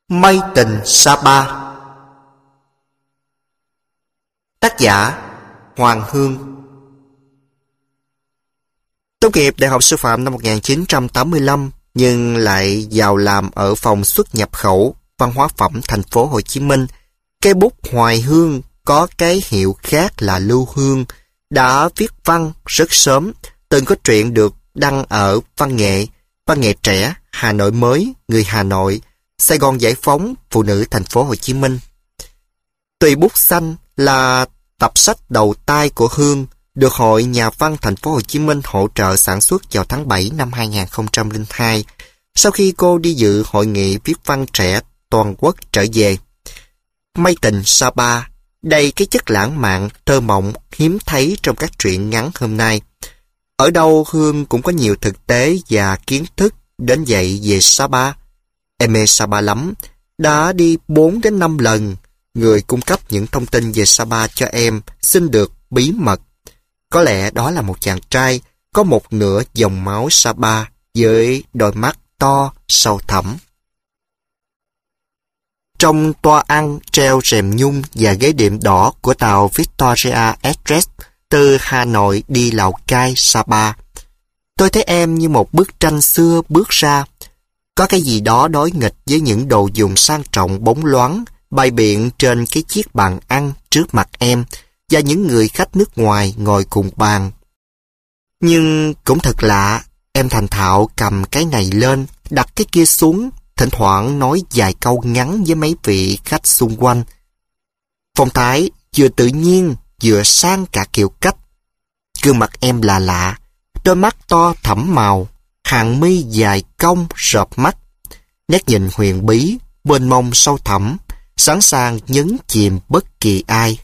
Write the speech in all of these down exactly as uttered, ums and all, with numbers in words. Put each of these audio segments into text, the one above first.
Mây tình Sapa. Tác giả Hoàng Hương. Tốt nghiệp Đại học Sư phạm năm một nghìn chín trăm tám mươi lăm, nhưng lại vào làm ở phòng xuất nhập khẩu văn hóa phẩm thành phố Hồ Chí Minh. Cây bút Hoài Hương có cái hiệu khác là Lưu Hương, đã viết văn rất sớm, từng có truyện được đăng ở Văn nghệ, Văn nghệ trẻ, Hà Nội mới, Người Hà Nội, Sài Gòn Giải phóng, Phụ nữ thành phố Hồ Chí Minh. Tùy bút xanh là tập sách đầu tay của Hương, được Hội Nhà văn thành phố Hồ Chí Minh hỗ trợ sản xuất vào tháng bảy năm hai nghìn không trăm lẻ hai, sau khi cô đi dự hội nghị viết văn trẻ toàn quốc trở về. Mây tình Sapa đầy cái chất lãng mạn, thơ mộng hiếm thấy trong các truyện ngắn hôm nay. Ở đâu Hương cũng có nhiều thực tế và kiến thức đến vậy về Sapa. Em mê Sapa lắm, đã đi bốn đến năm lần. Người cung cấp những thông tin về Sapa cho em xin được bí mật. Có lẽ đó là một chàng trai có một nửa dòng máu Sapa với đôi mắt to, sâu thẳm. Trong toa ăn treo rèm nhung và ghế đệm đỏ của tàu Victoria Express từ Hà Nội đi Lào Cai, Sapa, tôi thấy em như một bức tranh xưa bước ra. Có cái gì đó đối nghịch với những đồ dùng sang trọng bóng loáng bày biện trên cái chiếc bàn ăn trước mặt em và những người khách nước ngoài ngồi cùng bàn. Nhưng cũng thật lạ, em thành thạo cầm cái này lên, đặt cái kia xuống, thỉnh thoảng nói vài câu ngắn với mấy vị khách xung quanh. Phong thái vừa tự nhiên vừa sang cả kiểu cách. Gương mặt em là lạ, đôi mắt to thẳm màu, hàng mi dài cong rợp mắt, nét nhìn huyền bí, mênh mông sâu thẳm, sẵn sàng nhấn chìm bất kỳ ai.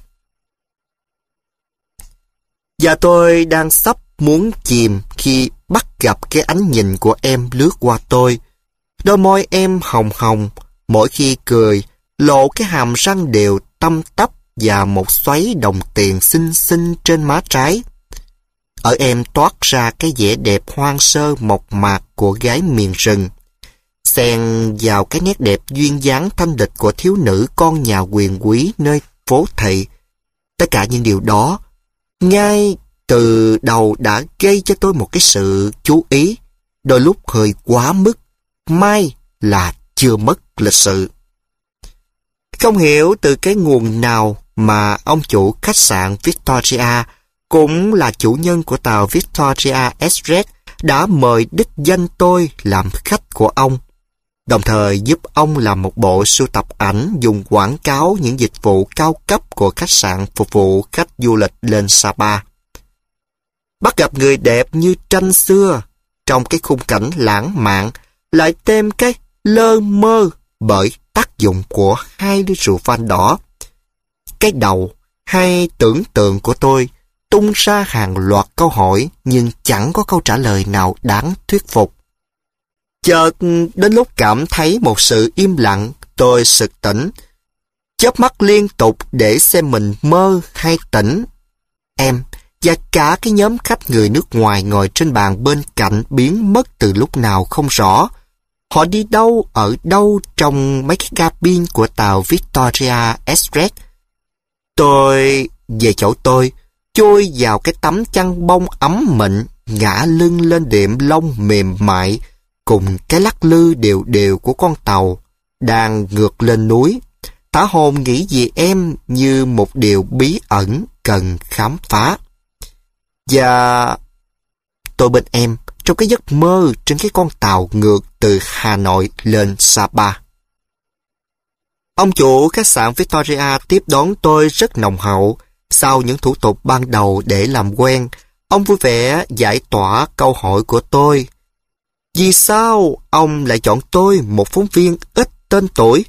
Và tôi đang sắp muốn chìm khi bắt gặp cái ánh nhìn của em lướt qua tôi. Đôi môi em hồng hồng, mỗi khi cười, lộ cái hàm răng đều tăm tắp và một xoáy đồng tiền xinh xinh trên má trái. Ở em toát ra cái vẻ đẹp hoang sơ mộc mạc của gái miền rừng, xen vào cái nét đẹp duyên dáng thanh lịch của thiếu nữ con nhà quyền quý nơi phố thị. Tất cả những điều đó ngay từ đầu đã gây cho tôi một cái sự chú ý, đôi lúc hơi quá mức, may là chưa mất lịch sự. Không hiểu từ cái nguồn nào mà ông chủ khách sạn Victoria, cũng là chủ nhân của tàu Victoria Express, đã mời đích danh tôi làm khách của ông, đồng thời giúp ông làm một bộ sưu tập ảnh dùng quảng cáo những dịch vụ cao cấp của khách sạn phục vụ khách du lịch lên Sapa. Bắt gặp người đẹp như tranh xưa trong cái khung cảnh lãng mạn, lại thêm cái lơ mơ bởi tác dụng của hai ly rượu vang đỏ. Cái đầu hay tưởng tượng của tôi tung ra hàng loạt câu hỏi, nhưng chẳng có câu trả lời nào đáng thuyết phục. Chợt đến lúc cảm thấy một sự im lặng, tôi sực tỉnh, chớp mắt liên tục để xem mình mơ hay tỉnh. Em và cả cái nhóm khách người nước ngoài ngồi trên bàn bên cạnh biến mất từ lúc nào không rõ. Họ đi đâu ở đâu trong mấy cái cabin của tàu Victoria Express. Tôi về chỗ tôi, chui vào cái tấm chăn bông ấm mịn, ngã lưng lên đệm lông mềm mại cùng cái lắc lư đều đều của con tàu đang ngược lên núi. Thả hồn nghĩ về em như một điều bí ẩn cần khám phá. Và tôi bên em trong cái giấc mơ trên cái con tàu ngược từ Hà Nội lên Sapa. Ông chủ khách sạn Victoria tiếp đón tôi rất nồng hậu. Sau những thủ tục ban đầu để làm quen, ông vui vẻ giải tỏa câu hỏi của tôi. Vì sao ông lại chọn tôi, một phóng viên ít tên tuổi?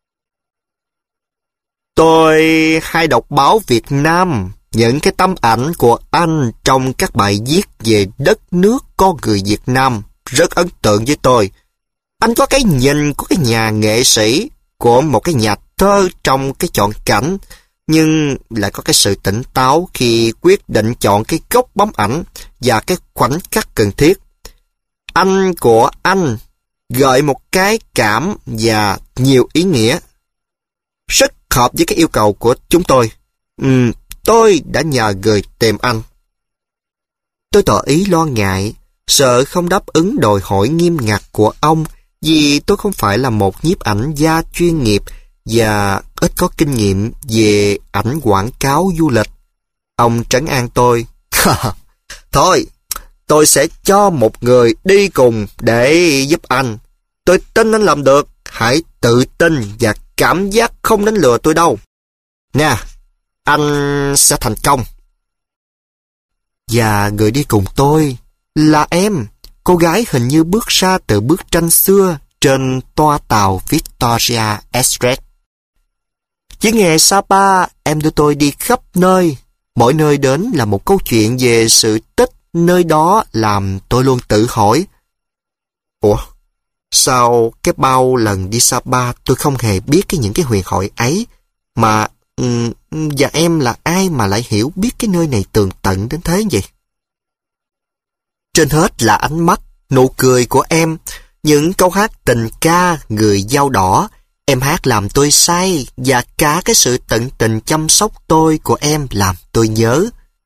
Tôi hay đọc báo Việt Nam, những cái tấm ảnh của anh trong các bài viết về đất nước con người Việt Nam rất ấn tượng với tôi. Anh có cái nhìn của cái nhà nghệ sĩ, của một cái nhà thơ trong cái chọn cảnh, nhưng lại có cái sự tỉnh táo khi quyết định chọn cái góc bấm ảnh và cái khoảnh khắc cần thiết. Anh của anh gợi một cái cảm và nhiều ý nghĩa. Rất hợp với cái yêu cầu của chúng tôi. Ừm, tôi đã nhờ người tìm anh. Tôi tỏ ý lo ngại, sợ không đáp ứng đòi hỏi nghiêm ngặt của ông vì tôi không phải là một nhiếp ảnh gia chuyên nghiệp và ít có kinh nghiệm về ảnh quảng cáo du lịch. Ông trấn an tôi. Thôi, tôi sẽ cho một người đi cùng để giúp anh. Tôi tin anh làm được. Hãy tự tin và cảm giác không đánh lừa tôi đâu. Nè, anh sẽ thành công. Và người đi cùng tôi là em, cô gái hình như bước ra từ bức tranh xưa trên toa tàu Victoria Express. Chỉ nghe Sapa, em đưa tôi đi khắp nơi. Mỗi nơi đến là một câu chuyện về sự tích nơi đó làm tôi luôn tự hỏi. Ủa, sao cái bao lần đi Sapa tôi không hề biết cái những cái huyền thoại ấy, mà um, và em là ai mà lại hiểu biết cái nơi này tường tận đến thế vậy? Trên hết là ánh mắt, nụ cười của em, những câu hát tình ca người dao đỏ. Em hát làm tôi say, và cả cái sự tận tình chăm sóc tôi của em làm tôi nhớ.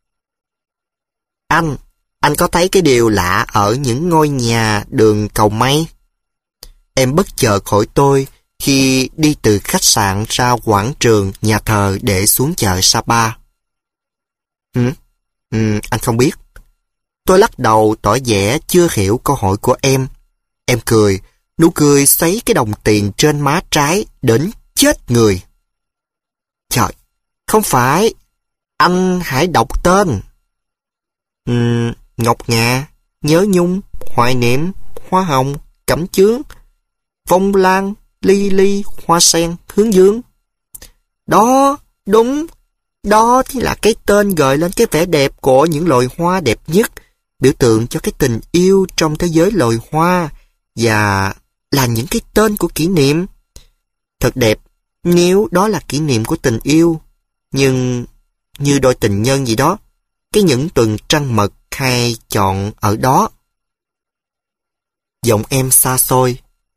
Anh, anh có thấy cái điều lạ ở những ngôi nhà đường cầu mây? Em bất chợt hỏi tôi khi đi từ khách sạn ra quảng trường nhà thờ để xuống chợ Sapa. Ừ, ừ, anh không biết. Tôi lắc đầu tỏ vẻ chưa hiểu câu hỏi của em. Em cười, nụ cười xoáy cái đồng tiền trên má trái đến chết người. Trời, không phải. Anh hãy đọc tên. Uhm, Ngọc Ngà, Nhớ Nhung, Hoài Niệm, Hoa Hồng, Cẩm Chướng, Phong Lan, Ly Ly, Hoa Sen, Hướng Dương. Đó, đúng. Đó thì là cái tên gợi lên cái vẻ đẹp của những loài hoa đẹp nhất, biểu tượng cho cái tình yêu trong thế giới loài hoa, và là những cái tên của kỷ niệm. Thật đẹp nếu đó là kỷ niệm của tình yêu, nhưng như đôi tình nhân gì đó, cái những tuần trăng mật hay chọn ở đó. Giọng em xa xôi.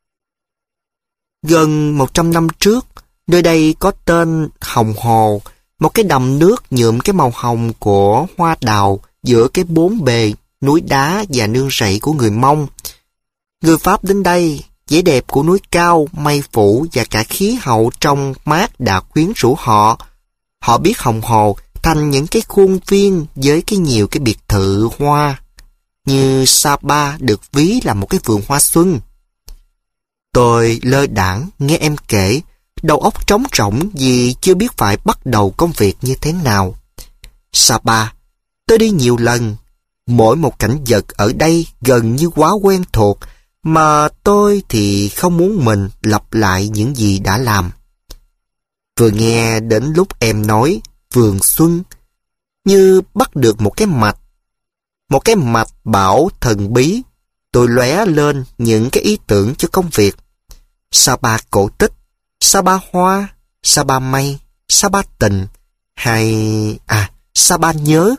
Gần một trăm năm trước, nơi đây có tên Hồng Hồ, một cái đầm nước nhuộm cái màu hồng của hoa đào giữa cái bốn bề núi đá và nương rẫy của người Mông. Người Pháp đến đây, vẻ đẹp của núi cao, mây phủ và cả khí hậu trong mát đã quyến rũ họ. Họ biết Hồng Hồ thành những cái khuôn viên với cái nhiều cái biệt thự hoa, như Sapa được ví là một cái vườn hoa xuân. Tôi lơ đãng nghe em kể, đầu óc trống rỗng vì chưa biết phải bắt đầu công việc như thế nào. Sapa, tôi đi nhiều lần. Mỗi một cảnh vật ở đây gần như quá quen thuộc, mà tôi thì không muốn mình lặp lại những gì đã làm. Vừa nghe đến lúc em nói vườn xuân, như bắt được một cái mạch, một cái mạch bảo thần bí, tôi lóe lên những cái ý tưởng cho công việc. Sapa cổ tích, Sapa hoa, Sapa mây, Sapa tình, hay à Sapa nhớ.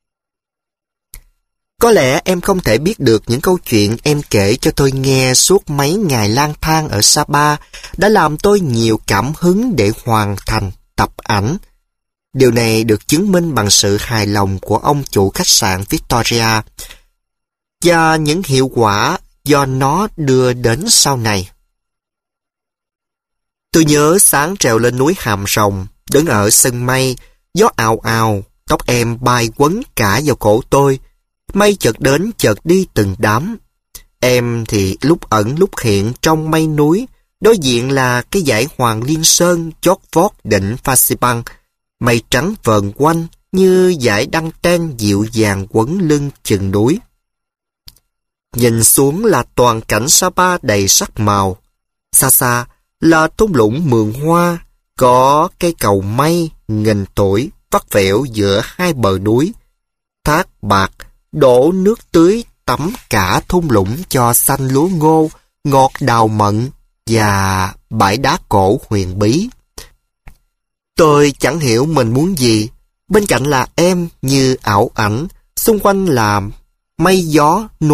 Có lẽ em không thể biết được những câu chuyện em kể cho tôi nghe suốt mấy ngày lang thang ở Sapa đã làm tôi nhiều cảm hứng để hoàn thành tập ảnh. Điều này được chứng minh bằng sự hài lòng của ông chủ khách sạn Victoria và những hiệu quả do nó đưa đến sau này. Tôi nhớ sáng trèo lên núi Hàm Rồng, đứng ở sân mây, gió ào ào, tóc em bay quấn cả vào cổ tôi. Mây chợt đến chợt đi từng đám. Em thì lúc ẩn lúc hiện trong mây núi, đối diện là cái dãy Hoàng Liên Sơn chót vót đỉnh Pha Xi Păng. Mây trắng vờn quanh như dải đăng ten dịu dàng quấn lưng chừng núi. Nhìn xuống là toàn cảnh Sapa đầy sắc màu. Xa xa là thung lũng Mường Hoa, có cây cầu mây nghìn tuổi vắt vẻo giữa hai bờ núi. Thác bạc đổ nước tưới tắm cả thung lũng cho xanh lúa ngô, ngọt đào mận và bãi đá cổ huyền bí. Tôi chẳng hiểu mình muốn gì. Bên cạnh là em như ảo ảnh, xung quanh là mây gió, núi,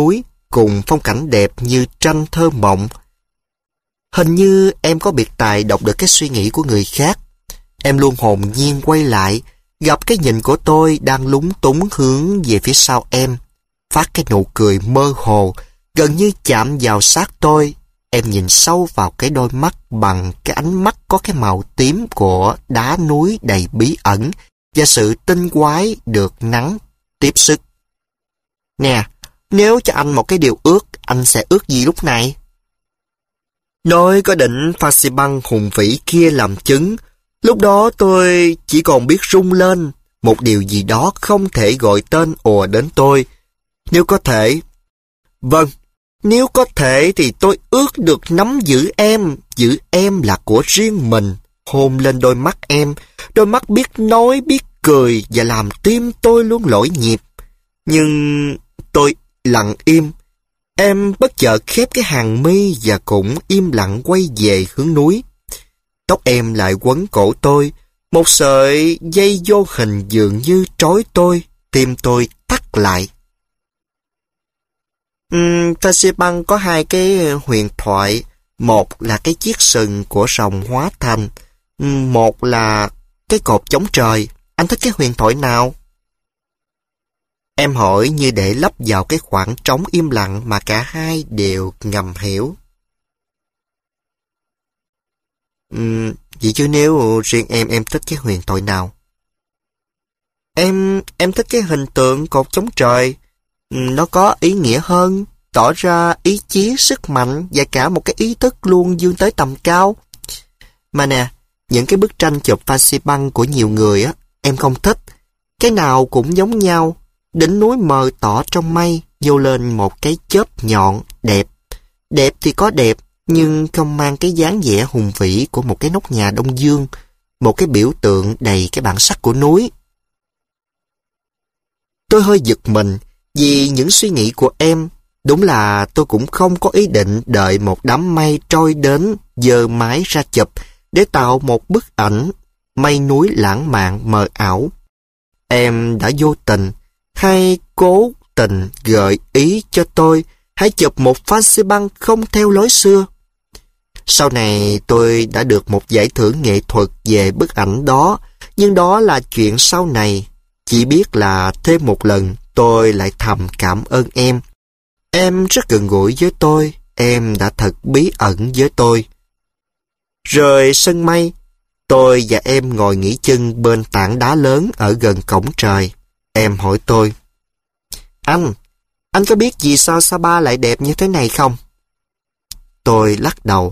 cùng phong cảnh đẹp như tranh thơ mộng. Hình như em có biệt tài đọc được cái suy nghĩ của người khác. Em luôn hồn nhiên quay lại, gặp cái nhìn của tôi đang lúng túng hướng về phía sau em, phát cái nụ cười mơ hồ, gần như chạm vào sát tôi. Em nhìn sâu vào cái đôi mắt bằng cái ánh mắt có cái màu tím của đá núi đầy bí ẩn và sự tinh quái được nắng tiếp sức. Nè, nếu cho anh một cái điều ước, anh sẽ ước gì lúc này? Nói có đỉnh pha xi băng hùng vĩ kia làm chứng, lúc đó tôi chỉ còn biết rung lên, một điều gì đó không thể gọi tên ùa đến tôi. Nếu có thể... Vâng, nếu có thể thì tôi ước được nắm giữ em, giữ em là của riêng mình, hôn lên đôi mắt em, đôi mắt biết nói, biết cười và làm tim tôi luôn lỗi nhịp. Nhưng tôi lặng im. Em bất chợt khép cái hàng mi và cũng im lặng quay về hướng núi. Tóc em lại quấn cổ tôi, một sợi dây vô hình dường như trói tôi, tim tôi thắt lại. Uhm, ta sẽ băng có hai cái huyền thoại, một là cái chiếc sừng của rồng hóa thành, một là cái cột chống trời. Anh thích cái huyền thoại nào? Em hỏi như để lấp vào cái khoảng trống im lặng mà cả hai đều ngầm hiểu. Uhm, vậy chứ nếu riêng em, em thích cái huyền thoại nào? Em, em thích cái hình tượng cột chống trời. Nó có ý nghĩa hơn, tỏ ra ý chí, sức mạnh và cả một cái ý thức luôn vươn tới tầm cao. Mà nè, những cái bức tranh chụp pha xi băng của nhiều người á, em không thích. Cái nào cũng giống nhau, đỉnh núi mờ tỏ trong mây, nhô lên một cái chớp nhọn, đẹp. Đẹp thì có đẹp, nhưng không mang cái dáng vẻ hùng vĩ của một cái nóc nhà Đông Dương, một cái biểu tượng đầy cái bản sắc của núi. Tôi hơi giật mình vì những suy nghĩ của em. Đúng là tôi cũng không có ý định đợi một đám mây trôi đến giơ máy ra chụp để tạo một bức ảnh mây núi lãng mạn mờ ảo. Em đã vô tình hay cố tình gợi ý cho tôi hãy chụp một pha xi băng không theo lối xưa. Sau này tôi đã được một giải thưởng nghệ thuật về bức ảnh đó, nhưng đó là chuyện sau này. Chỉ biết là thêm một lần tôi lại thầm cảm ơn em. Em rất gần gũi với tôi, em đã thật bí ẩn với tôi. Rời sân mây, tôi và em ngồi nghỉ chân bên tảng đá lớn ở gần cổng trời. Em hỏi tôi, Anh, anh có biết vì sao Sapa lại đẹp như thế này không? Tôi lắc đầu.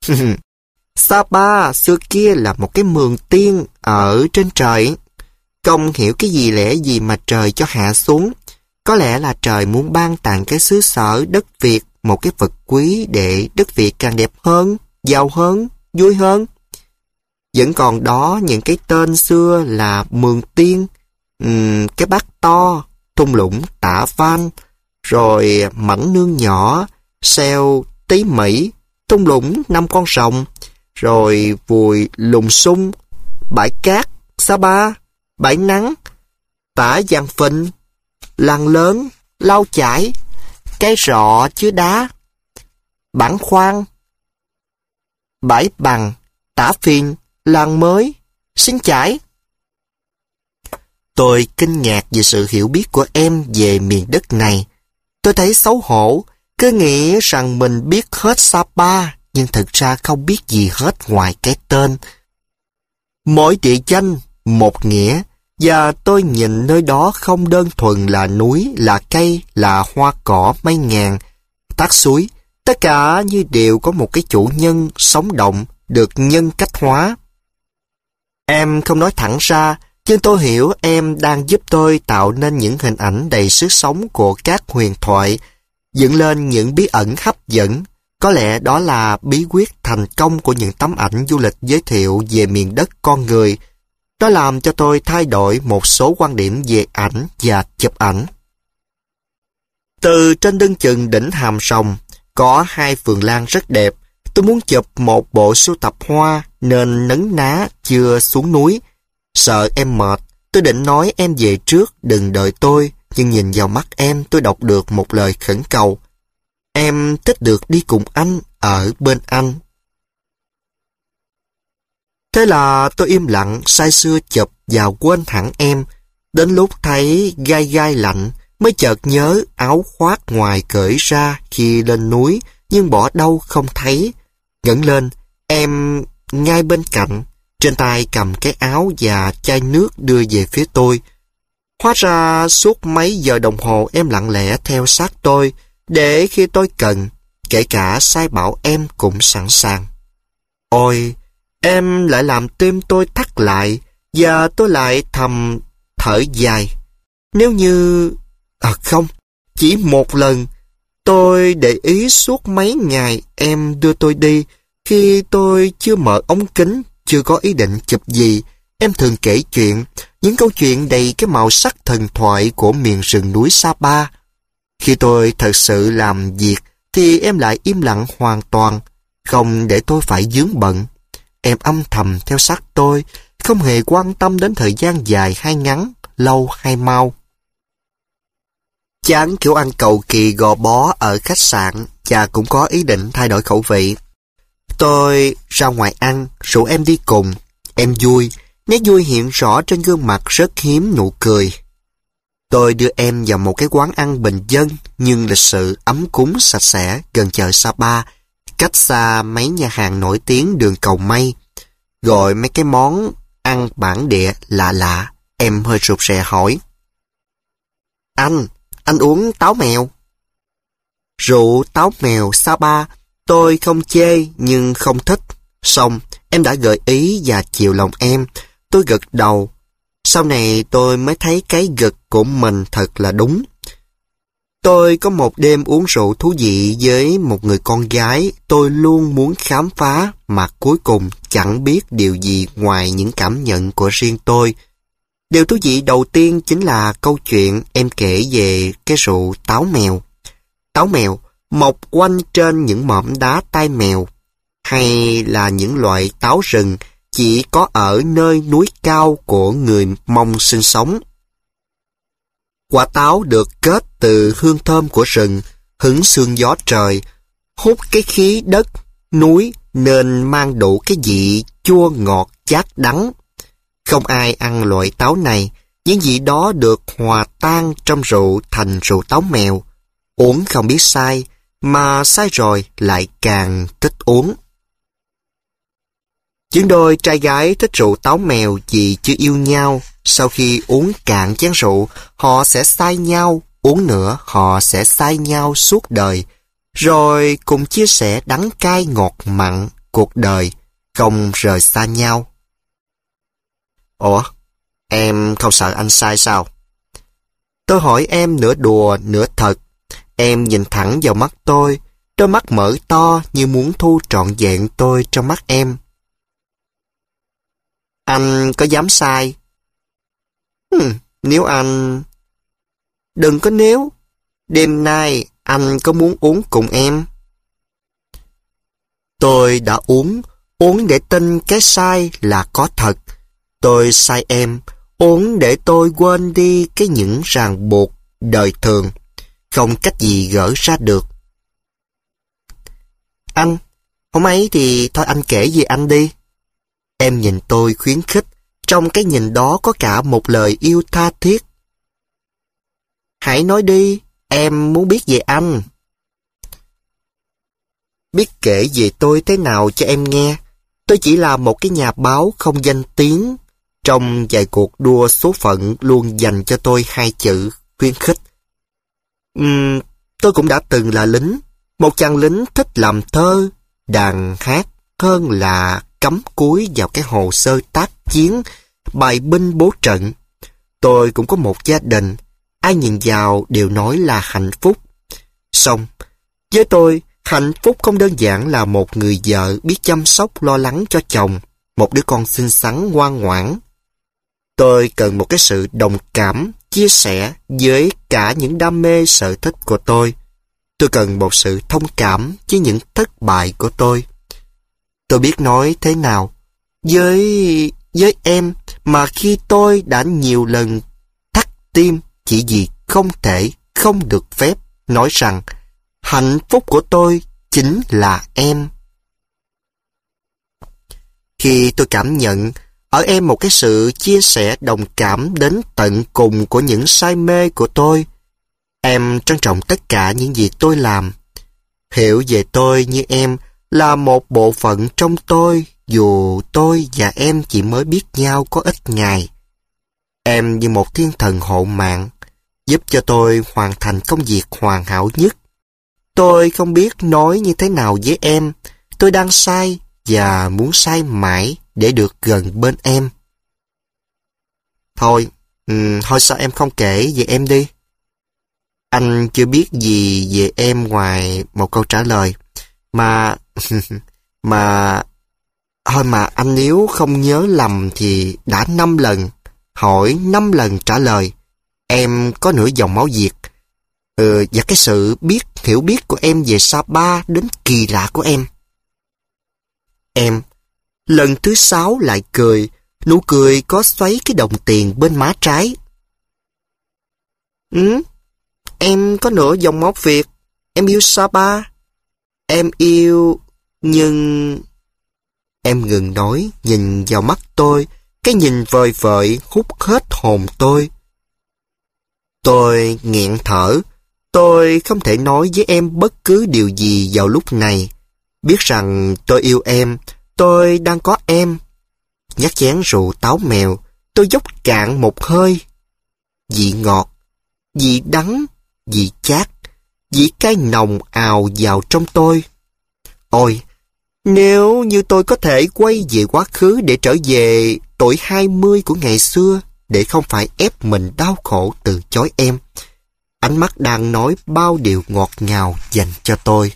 Sapa xưa kia là một cái mường tiên ở trên trời. Không hiểu cái gì lẽ gì mà trời cho hạ xuống. Có lẽ là trời muốn ban tặng cái xứ sở đất Việt một cái vật quý để đất Việt càng đẹp hơn, giàu hơn, vui hơn. Vẫn còn đó những cái tên xưa là Mường Tiên, um, cái Bát To, thung lũng Tả Văn, rồi Mảnh Nương Nhỏ, Xeo Tí Mỹ, thung lũng Năm Con Rồng, rồi Vùi Lùng Sung, Bãi Cát, Sapa, Bãi Nắng, Tả Giang Phình, Làng Lớn, Lau Chải, Cái Rọ Chứa Đá, Bản Khoan, Bãi Bằng, Tả Phiên, Làng Mới, Xin Chải. Tôi kinh ngạc về sự hiểu biết của em về miền đất này. Tôi thấy xấu hổ, cứ nghĩ rằng mình biết hết Sapa, nhưng thực ra không biết gì hết ngoài cái tên. Mỗi địa danh, một nghĩa, và tôi nhìn nơi đó không đơn thuần là núi, là cây, là hoa cỏ mây ngàn, thác suối, tất cả như đều có một cái chủ nhân sống động, được nhân cách hóa. Em không nói thẳng ra, nhưng tôi hiểu em đang giúp tôi tạo nên những hình ảnh đầy sức sống của các huyền thoại, dựng lên những bí ẩn hấp dẫn. Có lẽ đó là bí quyết thành công của những tấm ảnh du lịch giới thiệu về miền đất con người. Nó làm cho tôi thay đổi một số quan điểm về ảnh và chụp ảnh. Từ trên lưng chừng đỉnh Hàm Rồng, có hai vườn lan rất đẹp. Tôi muốn chụp một bộ sưu tập hoa nên nấn ná chưa xuống núi. Sợ em mệt, tôi định nói em về trước, đừng đợi tôi. Nhưng nhìn vào mắt em, tôi đọc được một lời khẩn cầu. Em thích được đi cùng anh, ở bên anh. Thế là tôi im lặng, say sưa chụp và quên hẳn em. Đến lúc thấy gai gai lạnh, mới chợt nhớ áo khoác ngoài cởi ra khi lên núi, nhưng bỏ đâu không thấy. Ngẩng lên, em ngay bên cạnh, trên tay cầm cái áo và chai nước đưa về phía tôi. Hóa ra suốt mấy giờ đồng hồ em lặng lẽ theo sát tôi, để khi tôi cần, kể cả sai bảo em cũng sẵn sàng. Ôi, em lại làm tim tôi thắt lại, và tôi lại thầm thở dài. Nếu như... À không, chỉ một lần. Tôi để ý suốt mấy ngày em đưa tôi đi, khi tôi chưa mở ống kính, chưa có ý định chụp gì. Em thường kể chuyện, những câu chuyện đầy cái màu sắc thần thoại của miền rừng núi Sapa. Khi tôi thật sự làm việc, thì em lại im lặng hoàn toàn, không để tôi phải vướng bận. Em âm thầm theo sát tôi, không hề quan tâm đến thời gian dài hay ngắn, lâu hay mau. Chán kiểu ăn cầu kỳ gò bó ở khách sạn, và cũng có ý định thay đổi khẩu vị. Tôi ra ngoài ăn, rủ em đi cùng. Em vui, nét vui hiện rõ trên gương mặt, rất hiếm nụ cười. Tôi đưa em vào một cái quán ăn bình dân, nhưng lịch sự, ấm cúng, sạch sẽ, gần chợ Sapa, cách xa mấy nhà hàng nổi tiếng đường Cầu Mây. Gọi mấy cái món ăn bản địa lạ lạ, em hơi rụt rè hỏi. Anh, anh uống táo mèo? Rượu táo mèo Sapa, tôi không chê nhưng không thích. Xong, em đã gợi ý và chiều lòng em. Tôi gật đầu. Sau này tôi mới thấy cái gật của mình thật là đúng. Tôi có một đêm uống rượu thú vị với một người con gái tôi luôn muốn khám phá, mà cuối cùng chẳng biết điều gì ngoài những cảm nhận của riêng tôi. Điều thú vị đầu tiên chính là câu chuyện em kể về cái rượu táo mèo. Táo mèo mọc quanh trên những mỏm đá tai mèo, hay là những loại táo rừng chỉ có ở nơi núi cao của người Mông sinh sống. Quả táo được kết từ hương thơm của rừng, hứng sương gió trời, hút cái khí đất, núi nên mang đủ cái vị chua ngọt chát đắng. Không ai ăn loại táo này, những vị đó được hòa tan trong rượu thành rượu táo mèo. Uống không biết sai, mà sai rồi lại càng thích uống. Những đôi trai gái thích rượu táo mèo vì chưa yêu nhau. Sau khi uống cạn chén rượu, họ sẽ sai nhau. Uống nữa, họ sẽ sai nhau suốt đời. Rồi cùng chia sẻ đắng cay ngọt mặn cuộc đời, không rời xa nhau. Ủa, em không sợ anh sai sao? Tôi hỏi em nửa đùa nửa thật. Em nhìn thẳng vào mắt tôi, đôi mắt mở to như muốn thu trọn vẹn tôi trong mắt em. Anh có dám sai? Hmm, nếu anh... Đừng có nếu. Đêm nay anh có muốn uống cùng em? Tôi đã uống, uống để tin cái sai là có thật. Tôi sai em, uống để tôi quên đi cái những ràng buộc đời thường, không cách gì gỡ ra được. Anh, hôm ấy thì thôi anh kể về anh đi. Em nhìn tôi khuyến khích, trong cái nhìn đó có cả một lời yêu tha thiết. Hãy nói đi, em muốn biết về anh. Biết kể về tôi thế nào cho em nghe. Tôi chỉ là một cái nhà báo không danh tiếng. Trong vài cuộc đua số phận luôn dành cho tôi hai chữ khuyến khích. Uhm, tôi cũng đã từng là lính. Một chàng lính thích làm thơ, đàn hát hơn là cắm cúi vào cái hồ sơ tác chiến, bài binh bố trận. Tôi cũng có một gia đình, ai nhìn vào đều nói là hạnh phúc. Xong, với tôi, hạnh phúc không đơn giản là một người vợ biết chăm sóc lo lắng cho chồng, một đứa con xinh xắn ngoan ngoãn. Tôi cần một cái sự đồng cảm, chia sẻ với cả những đam mê sở thích của tôi. Tôi cần một sự thông cảm với những thất bại của tôi. Tôi biết nói thế nào với với em mà khi tôi đã nhiều lần thắt tim chỉ vì không thể, không được phép nói rằng Hạnh phúc của tôi chính là em. Khi tôi cảm nhận ở em một cái sự chia sẻ đồng cảm đến tận cùng của những say mê của tôi, em trân trọng tất cả những gì tôi làm. Hiểu về tôi như em là một bộ phận trong tôi, dù tôi và em chỉ mới biết nhau có ít ngày. Em như một thiên thần hộ mạng, giúp cho tôi hoàn thành công việc hoàn hảo nhất. Tôi không biết nói như thế nào với em. Tôi đang sai và muốn sai mãi để được gần bên em. Thôi, um, thôi sao em không kể về em đi? Anh chưa biết gì về em ngoài một câu trả lời. Mà... mà... Thôi mà anh nếu không nhớ lầm thì đã năm lần, hỏi năm lần trả lời. Em có nửa dòng máu Việt. Ừ, và cái sự biết, hiểu biết của em về Sapa đến kỳ lạ của em. Em, lần thứ sáu lại cười, nụ cười có xoáy cái đồng tiền bên má trái. Ừ, em có nửa dòng máu Việt. Em yêu Sapa. Em yêu... nhưng... Em ngừng nói, nhìn vào mắt tôi. Cái nhìn vời vợi hút hết hồn tôi. Tôi nghẹn thở. Tôi không thể nói với em bất cứ điều gì vào lúc này. Biết rằng tôi yêu em, tôi đang có em. Nhắc chén rượu táo mèo, tôi dốc cạn một hơi. Vị ngọt, vị đắng, vị chát, vị cay nồng ào vào trong tôi. Ôi, nếu như tôi có thể quay về quá khứ để trở về tuổi hai mươi của ngày xưa, để không phải ép mình đau khổ từ chối em. Ánh mắt đang nói bao điều ngọt ngào dành cho tôi.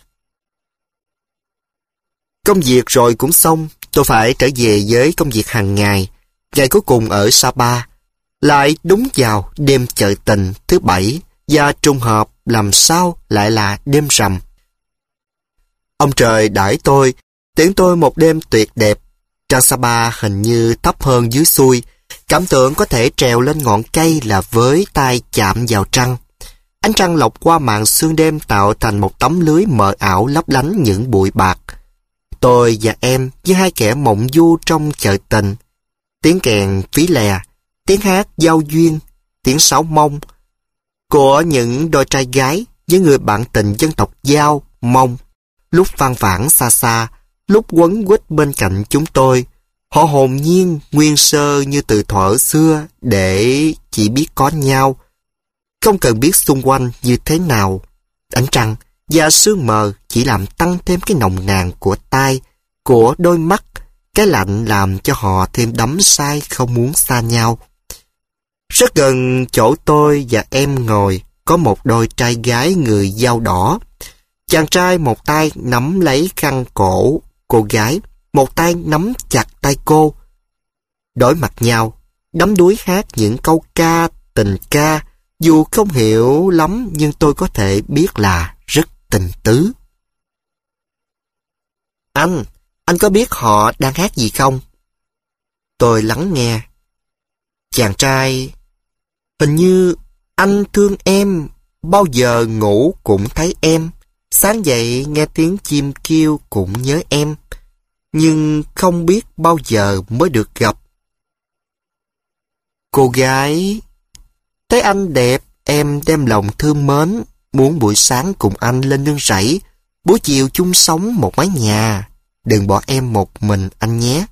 Công việc rồi cũng xong, tôi phải trở về với công việc hàng ngày. Ngày cuối cùng ở Sapa, lại đúng vào đêm chợ tình thứ bảy, và trùng hợp làm sao lại là đêm rằm. Ông trời đãi tôi, tiễn tôi một đêm tuyệt đẹp. Trăng Sapa hình như thấp hơn dưới xuôi, cảm tưởng có thể trèo lên ngọn cây là với tay chạm vào trăng. Ánh trăng lọc qua màn sương đêm tạo thành một tấm lưới mờ ảo lấp lánh những bụi bạc. Tôi và em như hai kẻ mộng du trong chợ tình. Tiếng kèn phí lè, tiếng hát giao duyên, tiếng sáo mông của những đôi trai gái với người bạn tình dân tộc Dao, Mông. Lúc vang vảng xa xa, lúc quấn quýt bên cạnh chúng tôi. Họ hồn nhiên, nguyên sơ như từ thuở xưa để chỉ biết có nhau. Không cần biết xung quanh như thế nào. Ánh trăng và sương mờ chỉ làm tăng thêm cái nồng nàn của tai, của đôi mắt. Cái lạnh làm cho họ thêm đắm say không muốn xa nhau. Rất gần chỗ tôi và em ngồi, có một đôi trai gái người Dao đỏ. Chàng trai một tay nắm lấy khăn cổ cô gái, một tay nắm chặt tay cô. Đối mặt nhau, đắm đuối hát những câu ca, tình ca, dù không hiểu lắm nhưng tôi có thể biết là rất tình tứ. Anh, anh có biết họ đang hát gì không? Tôi lắng nghe. Chàng trai, hình như anh thương em, bao giờ ngủ cũng thấy em, sáng dậy nghe tiếng chim kêu cũng nhớ em, nhưng không biết bao giờ mới được gặp. Cô gái, thấy anh đẹp, em đem lòng thương mến, muốn buổi sáng cùng anh lên nương rẫy, buổi chiều chung sống một mái nhà, đừng bỏ em một mình anh nhé.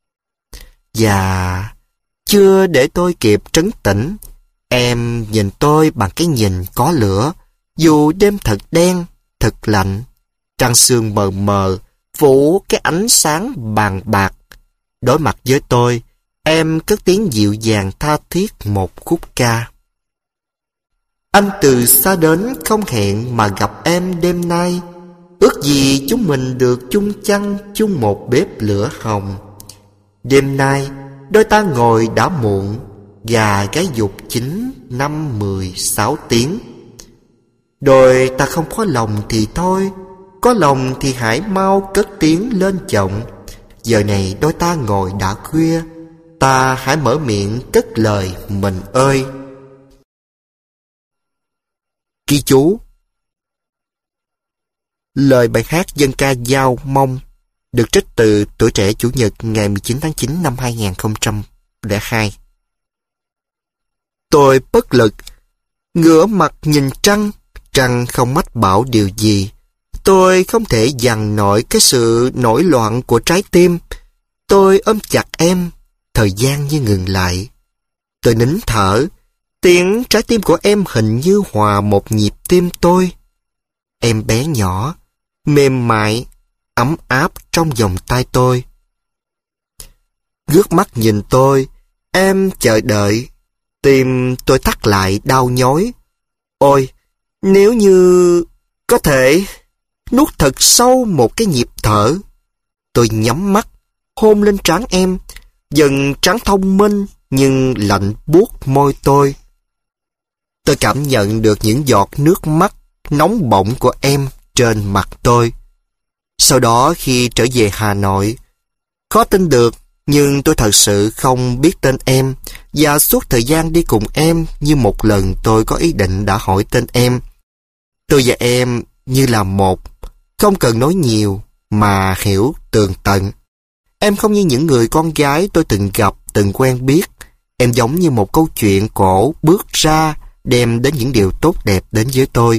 Và chưa để tôi kịp trấn tĩnh, em nhìn tôi bằng cái nhìn có lửa, dù đêm thật đen, thật lạnh, trăng sương mờ mờ, phủ cái ánh sáng bàn bạc. Đối mặt với tôi, em cất tiếng dịu dàng tha thiết một khúc ca. Anh từ xa đến không hẹn mà gặp em đêm nay, ước gì chúng mình được chung chăn chung một bếp lửa hồng. Đêm nay đôi ta ngồi đã muộn, gà gáy dục chín năm mười sáu tiếng. Đôi ta không có lòng thì thôi, có lòng thì hãy mau cất tiếng lên chồng. Giờ này đôi ta ngồi đã khuya, ta hãy mở miệng cất lời mình ơi. Ghi chú: Lời bài hát dân ca Giao Mông được trích từ Tuổi Trẻ Chủ nhật ngày mười chín tháng chín năm hai nghìn không trăm lẻ hai. Tôi bất lực, ngửa mặt nhìn trăng, trăng không mách bảo điều gì. Tôi không thể dằn nổi cái sự nổi loạn của trái tim. Tôi ôm chặt em, thời gian như ngừng lại. Tôi nín thở, tiếng trái tim của em hình như hòa một nhịp tim tôi. Em bé nhỏ, mềm mại, ấm áp trong vòng tay tôi. Ngước mắt nhìn tôi, em chờ đợi. Tim tôi thắt lại đau nhói. Ôi, nếu như có thể nuốt thật sâu một cái nhịp thở. Tôi nhắm mắt, hôn lên trán em, dần trắng thông minh nhưng lạnh buốt môi tôi. Tôi cảm nhận được những giọt nước mắt nóng bỏng của em trên mặt tôi. Sau đó khi trở về Hà Nội, khó tin được nhưng tôi thật sự không biết tên em, và suốt thời gian đi cùng em như một lần tôi có ý định đã hỏi tên em. Tôi và em như là một, không cần nói nhiều mà hiểu tường tận. Em không như những người con gái tôi từng gặp, từng quen biết. Em giống như một câu chuyện cổ bước ra, đem đến những điều tốt đẹp đến với tôi.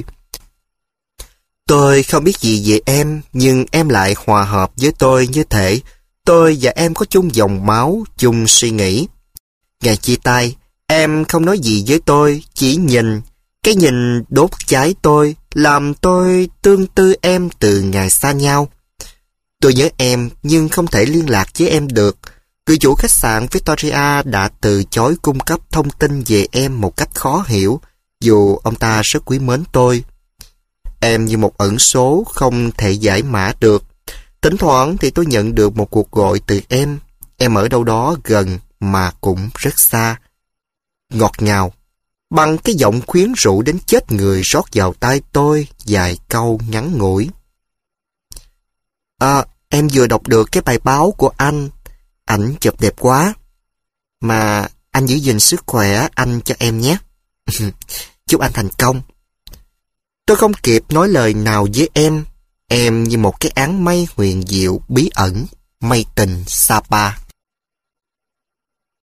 Tôi không biết gì về em, nhưng em lại hòa hợp với tôi như thể tôi và em có chung dòng máu, chung suy nghĩ. Ngày chia tay, em không nói gì với tôi, chỉ nhìn. Cái nhìn đốt cháy tôi, làm tôi tương tư em từ ngày xa nhau. Tôi nhớ em nhưng không thể liên lạc với em được. Người chủ khách sạn Victoria đã từ chối cung cấp thông tin về em một cách khó hiểu, dù ông ta rất quý mến tôi. Em như một ẩn số không thể giải mã được. Thỉnh thoảng thì tôi nhận được một cuộc gọi từ em. Em ở đâu đó gần mà cũng rất xa. Ngọt ngào, bằng cái giọng quyến rũ đến chết người rót vào tai tôi vài câu ngắn ngủi. À, em vừa đọc được cái bài báo của anh. Ảnh chụp đẹp quá. Mà anh giữ gìn sức khỏe anh cho em nhé. Chúc anh thành công. Tôi không kịp nói lời nào với em. Em như một cái áng mây huyền diệu bí ẩn, mây tình Sapa.